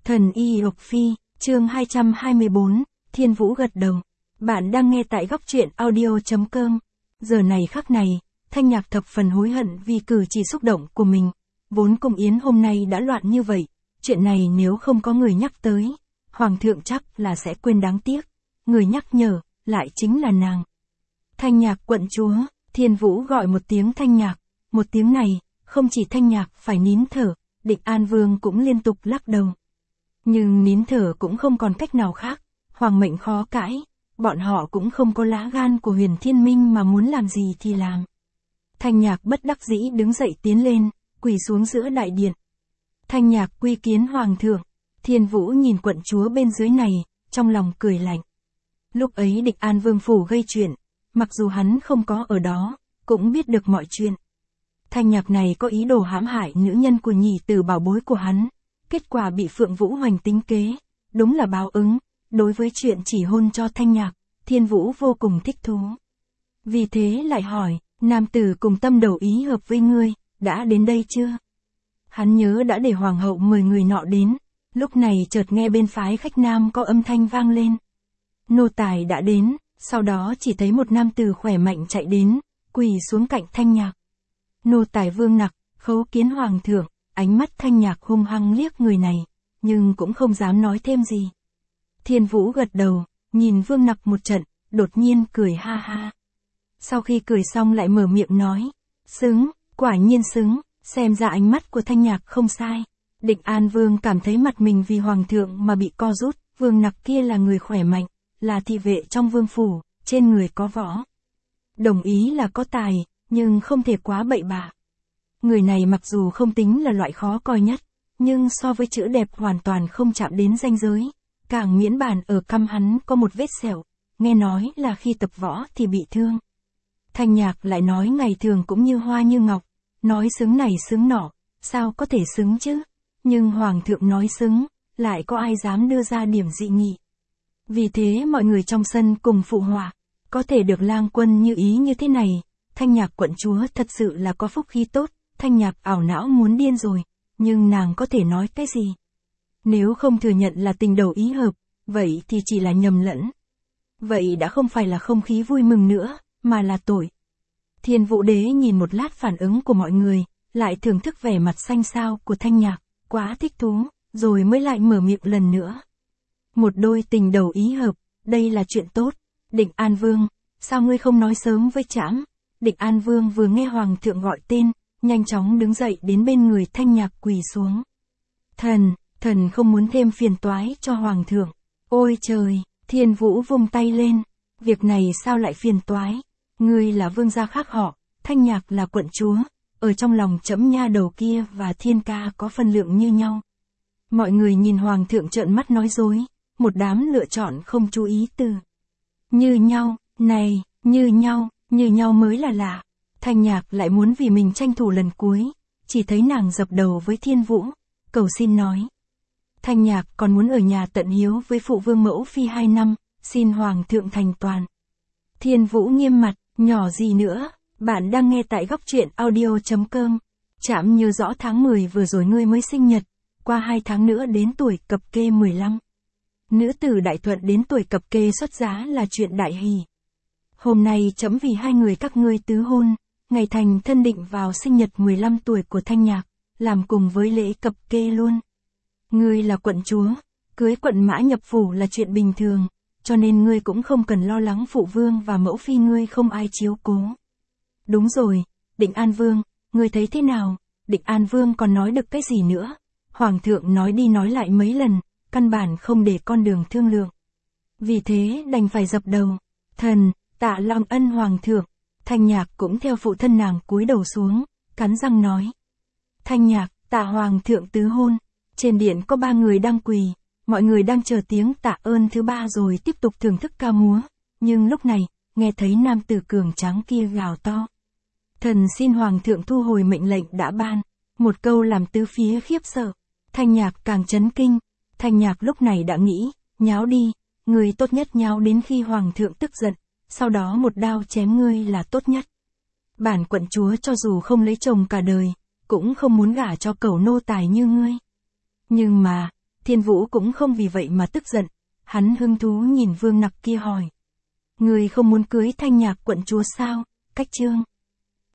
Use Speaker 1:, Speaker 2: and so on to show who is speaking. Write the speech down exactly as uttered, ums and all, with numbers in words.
Speaker 1: Thần Y Lộc Phi, chương hai trăm hai mươi bốn, Thiên Vũ gật đầu. Bạn đang nghe tại góc truyện audio.com. Giờ này khắc này, Thanh Nhạc thập phần hối hận vì cử chỉ xúc động của mình. Vốn cung yến hôm nay đã loạn như vậy, chuyện này nếu không có người nhắc tới, Hoàng thượng chắc là sẽ quên đáng tiếc. Người nhắc nhở, lại chính là nàng. Thanh Nhạc quận chúa, Thiên Vũ gọi một tiếng Thanh Nhạc, một tiếng này, không chỉ Thanh Nhạc phải nín thở, Định An Vương cũng liên tục lắc đầu. Nhưng nín thở cũng không còn cách nào khác, hoàng mệnh khó cãi, bọn họ cũng không có lá gan của Huyền Thiên Minh mà muốn làm gì thì làm. Thanh Nhạc bất đắc dĩ đứng dậy tiến lên, quỳ xuống giữa đại điện. Thanh Nhạc quy kiến hoàng thượng. Thiên Vũ nhìn quận chúa bên dưới này, trong lòng cười lạnh. Lúc ấy Định An Vương phủ gây chuyện, mặc dù hắn không có ở đó, cũng biết được mọi chuyện. Thanh Nhạc này có ý đồ hãm hại nữ nhân của nhị tử bảo bối của hắn, kết quả bị Phượng Vũ Hoành tính kế, đúng là báo ứng. Đối với chuyện chỉ hôn cho Thanh Nhạc, Thiên Vũ vô cùng thích thú. Vì thế lại hỏi, nam tử cùng tâm đầu ý hợp với ngươi, đã đến đây chưa? Hắn nhớ đã để hoàng hậu mời người nọ đến, lúc này chợt nghe bên phái khách nam có âm thanh vang lên. Nô tài đã đến, sau đó chỉ thấy một nam tử khỏe mạnh chạy đến, quỳ xuống cạnh Thanh Nhạc. Nô tài Vương Nặc, khấu kiến hoàng thượng. Ánh mắt Thanh Nhạc hung hăng liếc người này, nhưng cũng không dám nói thêm gì. Thiên Vũ gật đầu, nhìn Vương Nặc một trận, đột nhiên cười ha ha. Sau khi cười xong lại mở miệng nói, xứng, quả nhiên xứng, xem ra ánh mắt của Thanh Nhạc không sai. Định An Vương cảm thấy mặt mình vì hoàng thượng mà bị co rút, Vương Nặc kia là người khỏe mạnh, là thị vệ trong vương phủ, trên người có võ. Đồng ý là có tài, nhưng không thể quá bậy bạ. Người này mặc dù không tính là loại khó coi nhất, nhưng so với chữ đẹp hoàn toàn không chạm đến ranh giới. Càng miễn bàn ở cằm hắn có một vết sẹo, nghe nói là khi tập võ thì bị thương. Thanh Nhạc lại nói ngày thường cũng như hoa như ngọc, nói xứng này xứng nọ, sao có thể xứng chứ? Nhưng hoàng thượng nói xứng, lại có ai dám đưa ra điểm dị nghị. Vì thế mọi người trong sân cùng phụ họa, có thể được lang quân như ý như thế này, Thanh Nhạc quận chúa thật sự là có phúc khí tốt. Thanh Nhạc ảo não muốn điên rồi, nhưng nàng có thể nói cái gì? Nếu không thừa nhận là tình đầu ý hợp, vậy thì chỉ là nhầm lẫn. Vậy đã không phải là không khí vui mừng nữa, mà là tội. Thiên Vũ Đế nhìn một lát phản ứng của mọi người, lại thưởng thức vẻ mặt xanh xao của Thanh Nhạc, quá thích thú, rồi mới lại mở miệng lần nữa. Một đôi tình đầu ý hợp, đây là chuyện tốt. Định An Vương, sao ngươi không nói sớm với trẫm? Định An Vương vừa nghe hoàng thượng gọi tên, nhanh chóng đứng dậy đến bên người Thanh Nhạc quỳ xuống. Thần, thần không muốn thêm phiền toái cho hoàng thượng. Ôi trời, Thiên Vũ vung tay lên. Việc này sao lại phiền toái? Ngươi là vương gia khác họ, Thanh Nhạc là quận chúa. Ở trong lòng trẫm nha đầu kia và Thiên ca có phân lượng như nhau. Mọi người nhìn hoàng thượng trợn mắt nói dối. Một đám lựa chọn không chú ý từ. Như nhau, này, như nhau, như nhau mới là lạ. Thanh Nhạc lại muốn vì mình tranh thủ lần cuối, chỉ thấy nàng dập đầu với Thiên Vũ, cầu xin nói. Thanh Nhạc còn muốn ở nhà tận hiếu với phụ vương mẫu phi hai năm, xin hoàng thượng thành toàn. Thiên Vũ nghiêm mặt, nhỏ gì nữa, bạn đang nghe tại góc truyện audio.com. Trẫm nhớ rõ tháng mười vừa rồi ngươi mới sinh nhật, qua hai tháng nữa đến tuổi cập kê mười lăm. Nữ tử đại thuận đến tuổi cập kê xuất giá là chuyện đại hỷ. Hôm nay trẫm vì hai người các ngươi tứ hôn, ngày thành thân định vào sinh nhật mười lăm tuổi của Thanh Nhạc, làm cùng với lễ cập kê luôn. Ngươi là quận chúa, cưới quận mã nhập phủ là chuyện bình thường, cho nên ngươi cũng không cần lo lắng phụ vương và mẫu phi ngươi không ai chiếu cố. Đúng rồi, Định An Vương, ngươi thấy thế nào? Định An Vương còn nói được cái gì nữa? Hoàng thượng nói đi nói lại mấy lần, căn bản không để con đường thương lượng. Vì thế đành phải dập đầu. Thần, tạ long ân hoàng thượng. Thanh Nhạc cũng theo phụ thân nàng cúi đầu xuống, cắn răng nói. Thanh Nhạc, tạ hoàng thượng tứ hôn. Trên điện có ba người đang quỳ, mọi người đang chờ tiếng tạ ơn thứ ba rồi tiếp tục thưởng thức ca múa. Nhưng lúc này, nghe thấy nam tử cường tráng kia gào to. Thần xin hoàng thượng thu hồi mệnh lệnh đã ban. Một câu làm tứ phía khiếp sợ. Thanh Nhạc càng chấn kinh. Thanh Nhạc lúc này đã nghĩ, nháo đi, người tốt nhất nháo đến khi hoàng thượng tức giận. Sau đó một đao chém ngươi là tốt nhất. Bản quận chúa cho dù không lấy chồng cả đời, cũng không muốn gả cho cẩu nô tài như ngươi. Nhưng mà, Thiên Vũ cũng không vì vậy mà tức giận, hắn hứng thú nhìn Vương Nặc kia hỏi. Người không muốn cưới Thanh Nhạc quận chúa sao, Cách Trương?